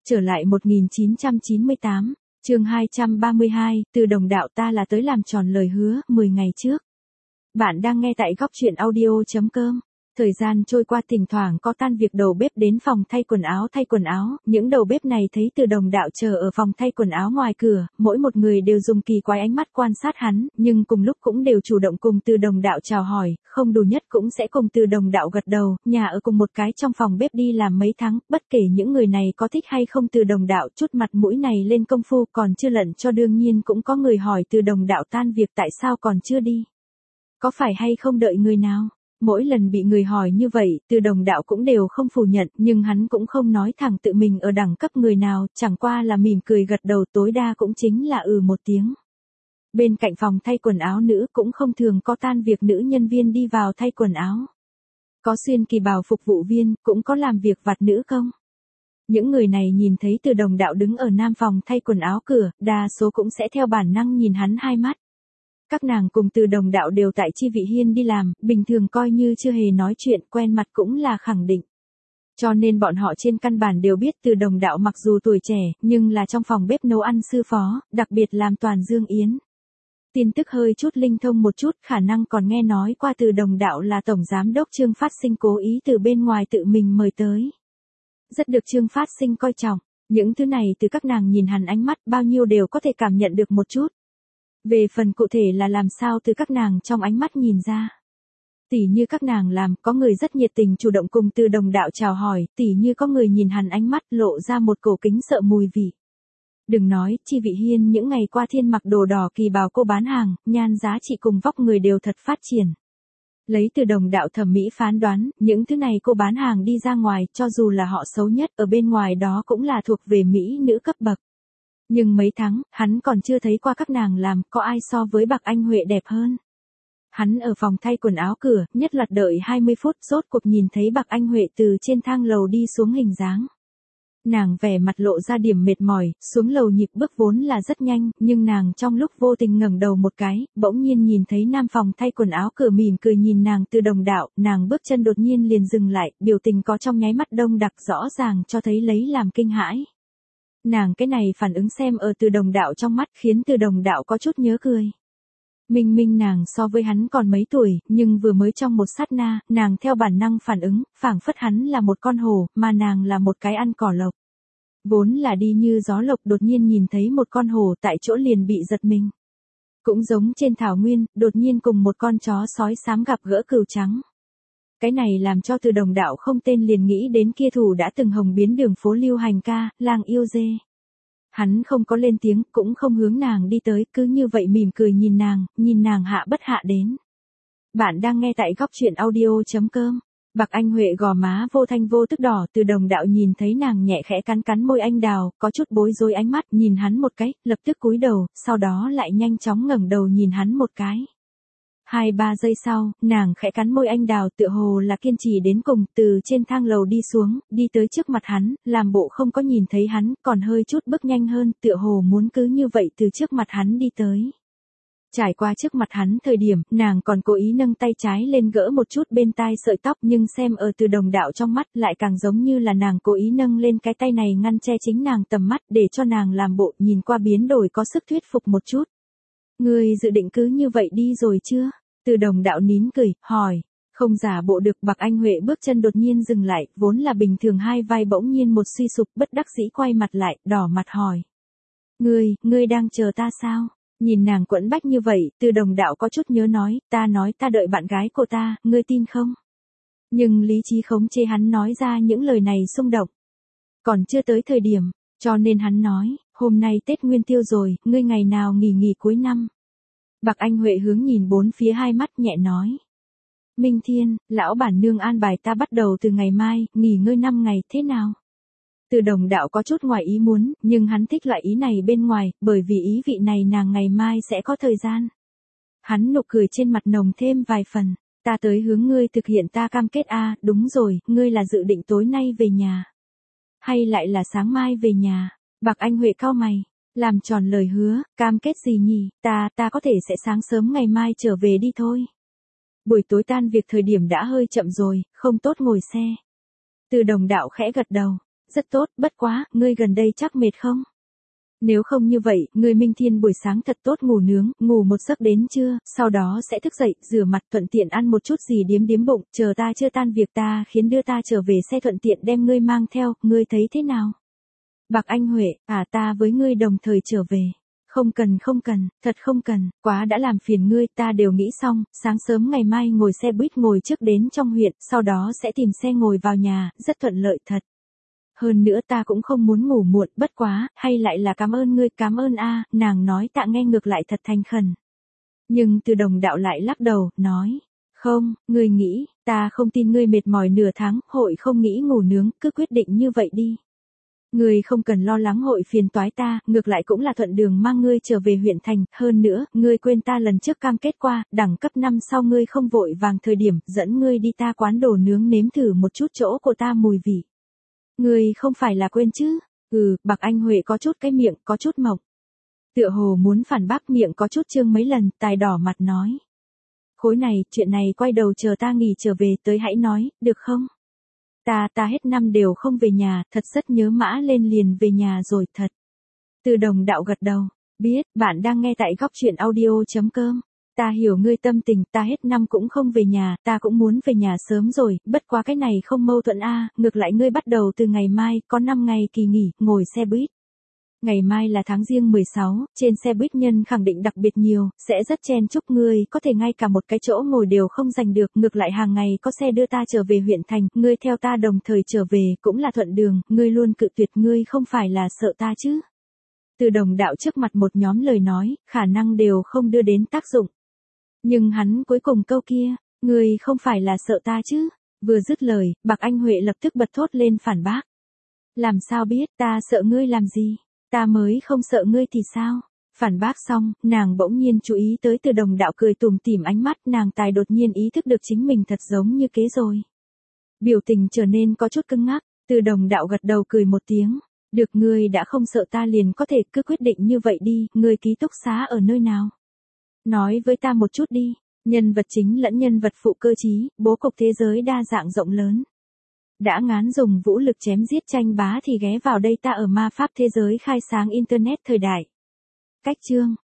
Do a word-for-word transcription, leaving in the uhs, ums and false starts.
Trở lại một nghìn chín trăm chín mươi tám, chương hai trăm ba mươi hai, từ đồng đạo ta là tới làm tròn lời hứa, mười ngày trước. Bạn đang nghe tại góc truyện audio chấm com. Thời gian trôi qua thỉnh thoảng có tan việc đầu bếp đến phòng thay quần áo thay quần áo, những đầu bếp này thấy từ đồng đạo chờ ở phòng thay quần áo ngoài cửa, mỗi một người đều dùng kỳ quái ánh mắt quan sát hắn, nhưng cùng lúc cũng đều chủ động cùng từ đồng đạo chào hỏi, không đủ nhất cũng sẽ cùng từ đồng đạo gật đầu, nhà ở cùng một cái trong phòng bếp đi làm mấy tháng, bất kể những người này có thích hay không từ đồng đạo chút mặt mũi này lên công phu còn chưa lận cho đương nhiên cũng có người hỏi từ đồng đạo tan việc tại sao còn chưa đi. Có phải hay không đợi người nào? Mỗi lần bị người hỏi như vậy, từ đồng đạo cũng đều không phủ nhận, nhưng hắn cũng không nói thẳng tự mình ở đẳng cấp người nào, chẳng qua là mỉm cười gật đầu tối đa cũng chính là ừ một tiếng. Bên cạnh phòng thay quần áo nữ cũng không thường có tan việc nữ nhân viên đi vào thay quần áo. Có xuyên kỳ bào phục vụ viên, cũng có làm việc vặt nữ công. Những người này nhìn thấy từ đồng đạo đứng ở nam phòng thay quần áo cửa, đa số cũng sẽ theo bản năng nhìn hắn hai mắt. Các nàng cùng từ đồng đạo đều tại Chi Vị Hiên đi làm, bình thường coi như chưa hề nói chuyện, quen mặt cũng là khẳng định. Cho nên bọn họ trên căn bản đều biết từ đồng đạo mặc dù tuổi trẻ, nhưng là trong phòng bếp nấu ăn sư phó, đặc biệt làm toàn dương yến. Tin tức hơi chút linh thông một chút, khả năng còn nghe nói qua từ đồng đạo là tổng giám đốc Trương Phát Sinh cố ý từ bên ngoài tự mình mời tới. Rất được Trương Phát Sinh coi trọng, những thứ này từ các nàng nhìn hắn ánh mắt bao nhiêu đều có thể cảm nhận được một chút. Về phần cụ thể là làm sao từ các nàng trong ánh mắt nhìn ra. Tỉ như các nàng làm, có người rất nhiệt tình chủ động cùng từ đồng đạo chào hỏi, tỉ như có người nhìn hắn ánh mắt lộ ra một cổ kính sợ mùi vị. Đừng nói, Chi Vị Hiên những ngày qua thiên mặc đồ đỏ kỳ bào cô bán hàng, nhan giá trị cùng vóc người đều thật phát triển. Lấy từ đồng đạo thẩm mỹ phán đoán, những thứ này cô bán hàng đi ra ngoài, cho dù là họ xấu nhất, ở bên ngoài đó cũng là thuộc về mỹ nữ cấp bậc. Nhưng mấy tháng, hắn còn chưa thấy qua các nàng làm, có ai so với Bạc Anh Huệ đẹp hơn. Hắn ở phòng thay quần áo cửa, nhất loạt đợi hai mươi phút, rốt cuộc nhìn thấy Bạc Anh Huệ từ trên thang lầu đi xuống hình dáng. Nàng vẻ mặt lộ ra điểm mệt mỏi, xuống lầu nhịp bước vốn là rất nhanh, nhưng nàng trong lúc vô tình ngẩng đầu một cái, bỗng nhiên nhìn thấy nam phòng thay quần áo cửa mỉm cười nhìn nàng từ đồng đạo, nàng bước chân đột nhiên liền dừng lại, biểu tình có trong nháy mắt đông đặc rõ ràng cho thấy lấy làm kinh hãi. Nàng cái này phản ứng xem ở từ đồng đạo trong mắt khiến từ đồng đạo có chút nhớ cười. Minh minh nàng so với hắn còn mấy tuổi, nhưng vừa mới trong một sát na, nàng theo bản năng phản ứng, phảng phất hắn là một con hổ, mà nàng là một cái ăn cỏ lộc. Vốn là đi như gió lộc đột nhiên nhìn thấy một con hổ tại chỗ liền bị giật mình. Cũng giống trên thảo nguyên, đột nhiên cùng một con chó sói xám gặp gỡ cừu trắng. Cái này làm cho từ đồng đạo không tên liền nghĩ đến kia thủ đã từng hồng biến đường phố lưu hành ca, lang yêu dê. Hắn không có lên tiếng, cũng không hướng nàng đi tới, cứ như vậy mỉm cười nhìn nàng, nhìn nàng hạ bất hạ đến. Bạn đang nghe tại góc truyện audio chấm com. Bạc Anh Huệ gò má vô thanh vô tức đỏ, từ đồng đạo nhìn thấy nàng nhẹ khẽ cắn cắn môi anh đào, có chút bối rối ánh mắt, nhìn hắn một cái, lập tức cúi đầu, sau đó lại nhanh chóng ngẩng đầu nhìn hắn một cái. Hai ba giây sau, nàng khẽ cắn môi anh đào tựa hồ là kiên trì đến cùng, từ trên thang lầu đi xuống, đi tới trước mặt hắn, làm bộ không có nhìn thấy hắn, còn hơi chút bước nhanh hơn, tựa hồ muốn cứ như vậy từ trước mặt hắn đi tới. Trải qua trước mặt hắn thời điểm, nàng còn cố ý nâng tay trái lên gỡ một chút bên tai sợi tóc nhưng xem ở từ đồng đạo trong mắt lại càng giống như là nàng cố ý nâng lên cái tay này ngăn che chính nàng tầm mắt để cho nàng làm bộ nhìn qua biến đổi có sức thuyết phục một chút. Ngươi dự định cứ như vậy đi rồi chưa? Từ đồng đạo nín cười, hỏi. Không giả bộ được. Bạc Anh Huệ bước chân đột nhiên dừng lại, vốn là bình thường hai vai bỗng nhiên một suy sụp, bất đắc dĩ quay mặt lại, đỏ mặt hỏi. Ngươi, ngươi đang chờ ta sao? Nhìn nàng quẫn bách như vậy, từ đồng đạo có chút nhớ nói, ta nói ta đợi bạn gái của ta, ngươi tin không? Nhưng lý trí khống chế hắn nói ra những lời này xung động. Còn chưa tới thời điểm, cho nên hắn nói, hôm nay Tết Nguyên Tiêu rồi, ngươi ngày nào nghỉ nghỉ cuối năm? Bạc Anh Huệ hướng nhìn bốn phía hai mắt nhẹ nói. Minh Thiên, lão bản nương an bài ta bắt đầu từ ngày mai, nghỉ ngơi năm ngày, thế nào? Từ đồng đạo có chút ngoài ý muốn, nhưng hắn thích loại ý này bên ngoài, bởi vì ý vị này nàng ngày mai sẽ có thời gian. Hắn nụ cười trên mặt nồng thêm vài phần, ta tới hướng ngươi thực hiện ta cam kết a, đúng rồi, ngươi là dự định tối nay về nhà. Hay lại là sáng mai về nhà? Bạc Anh Huệ cau mày. Làm tròn lời hứa, cam kết gì nhỉ, ta, ta có thể sẽ sáng sớm ngày mai trở về đi thôi. Buổi tối tan việc thời điểm đã hơi chậm rồi, không tốt ngồi xe. Từ đồng đạo khẽ gật đầu, rất tốt, bất quá, ngươi gần đây chắc mệt không? Nếu không như vậy, ngươi Minh Thiên buổi sáng thật tốt ngủ nướng, ngủ một giấc đến trưa, sau đó sẽ thức dậy, rửa mặt thuận tiện ăn một chút gì điếm điếm bụng, chờ ta chưa tan việc ta khiến đưa ta trở về xe thuận tiện đem ngươi mang theo, ngươi thấy thế nào? Bạc Anh Huệ, à ta với ngươi đồng thời trở về. Không cần không cần, thật không cần, quá đã làm phiền ngươi, ta đều nghĩ xong, sáng sớm ngày mai ngồi xe buýt ngồi trước đến trong huyện, sau đó sẽ tìm xe ngồi vào nhà, rất thuận lợi thật. Hơn nữa ta cũng không muốn ngủ muộn, bất quá, hay lại là cảm ơn ngươi, cảm ơn a, nàng nói tạ nghe ngược lại thật thành khẩn. Nhưng Từ Đồng Đạo lại lắc đầu, nói, không, ngươi nghĩ, ta không tin ngươi mệt mỏi nửa tháng, hội không nghĩ ngủ nướng, cứ quyết định như vậy đi. Ngươi không cần lo lắng hội phiền toái ta, ngược lại cũng là thuận đường mang ngươi trở về huyện thành, hơn nữa, ngươi quên ta lần trước cam kết qua, đẳng cấp năm sau ngươi không vội vàng thời điểm, dẫn ngươi đi ta quán đồ nướng nếm thử một chút chỗ của ta mùi vị. Ngươi không phải là quên chứ? Ừ, Bạc Anh Huệ có chút cái miệng, có chút mộng. Tựa hồ muốn phản bác miệng có chút trương mấy lần, tài đỏ mặt nói. Khối này, chuyện này quay đầu chờ ta nghỉ trở về tới hãy nói, được không? Ta, ta hết năm đều không về nhà, thật rất nhớ mã lên liền về nhà rồi, thật. Từ Đồng Đạo gật đầu, biết, bạn đang nghe tại góc chuyện audio chấm com. Ta hiểu ngươi tâm tình, ta hết năm cũng không về nhà, ta cũng muốn về nhà sớm rồi, bất quá cái này không mâu thuẫn a, ngược lại ngươi bắt đầu từ ngày mai, có năm ngày kỳ nghỉ, ngồi xe buýt. Ngày mai là tháng Giêng mười sáu, trên xe buýt nhân khẳng định đặc biệt nhiều, sẽ rất chen chúc ngươi, có thể ngay cả một cái chỗ ngồi đều không giành được, ngược lại hàng ngày có xe đưa ta trở về huyện thành, ngươi theo ta đồng thời trở về, cũng là thuận đường, ngươi luôn cự tuyệt, ngươi không phải là sợ ta chứ. Từ Đồng Đạo trước mặt một nhóm lời nói, khả năng đều không đưa đến tác dụng. Nhưng hắn cuối cùng câu kia, ngươi không phải là sợ ta chứ, vừa dứt lời, Bạc Anh Huệ lập tức bật thốt lên phản bác. Làm sao biết, ta sợ ngươi làm gì, ta mới không sợ ngươi thì sao? Phản bác xong, nàng bỗng nhiên chú ý tới Từ Đồng Đạo cười tủm tỉm ánh mắt, nàng tài đột nhiên ý thức được chính mình thật giống như kế rồi. Biểu tình trở nên có chút cứng ngắc, Từ Đồng Đạo gật đầu cười một tiếng, được ngươi đã không sợ ta liền có thể cứ quyết định như vậy đi, ngươi ký túc xá ở nơi nào? Nói với ta một chút đi, nhân vật chính lẫn nhân vật phụ cơ trí, bố cục thế giới đa dạng rộng lớn. Đã ngán dùng vũ lực chém giết tranh bá thì ghé vào đây ta ở ma pháp thế giới khai sáng internet thời đại. Cách chương